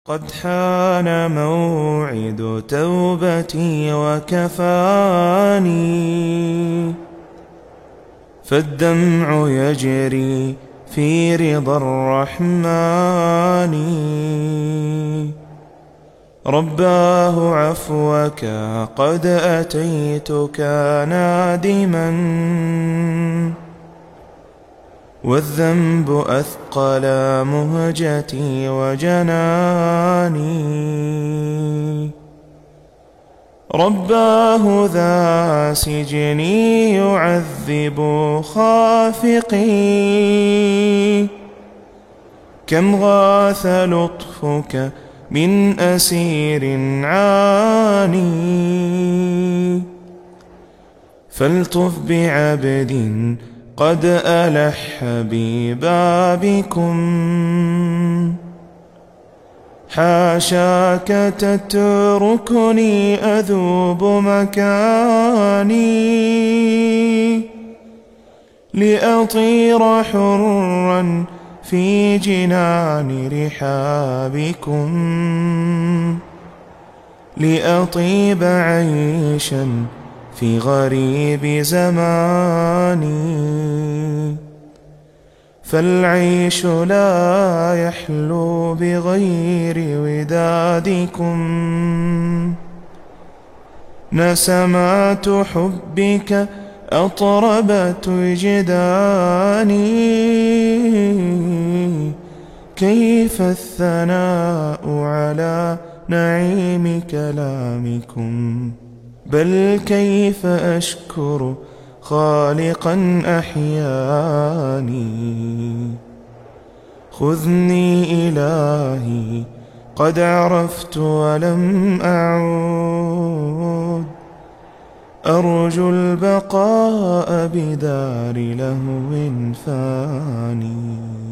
قد حان موعد توبتي وكفاني، فالدمع يجري في رضا الرحمن. رباه عفوك قد أتيتك نادما، والذنب أثقل مهجتي وجناني. رباه ذا سجني يعذب خافقي، كم غاث لطفك من أسير عاني. فالطف بعبد قد ألح ببابكم، حاشاك تتركني أذوب مكاني، لأطير حرا في جنان رحابكم، لأطيب عيشا في غريب زماني. فالعيش لا يحلو بغير ودادكم، نسمات حبك أطربت وجداني. كيف الثناء على نعيم كلامكم، بل كيف أشكر خالقا أحياني. خذني إلهي قد عرفت ولم أعود، أرجو البقاء بدار لهو فاني.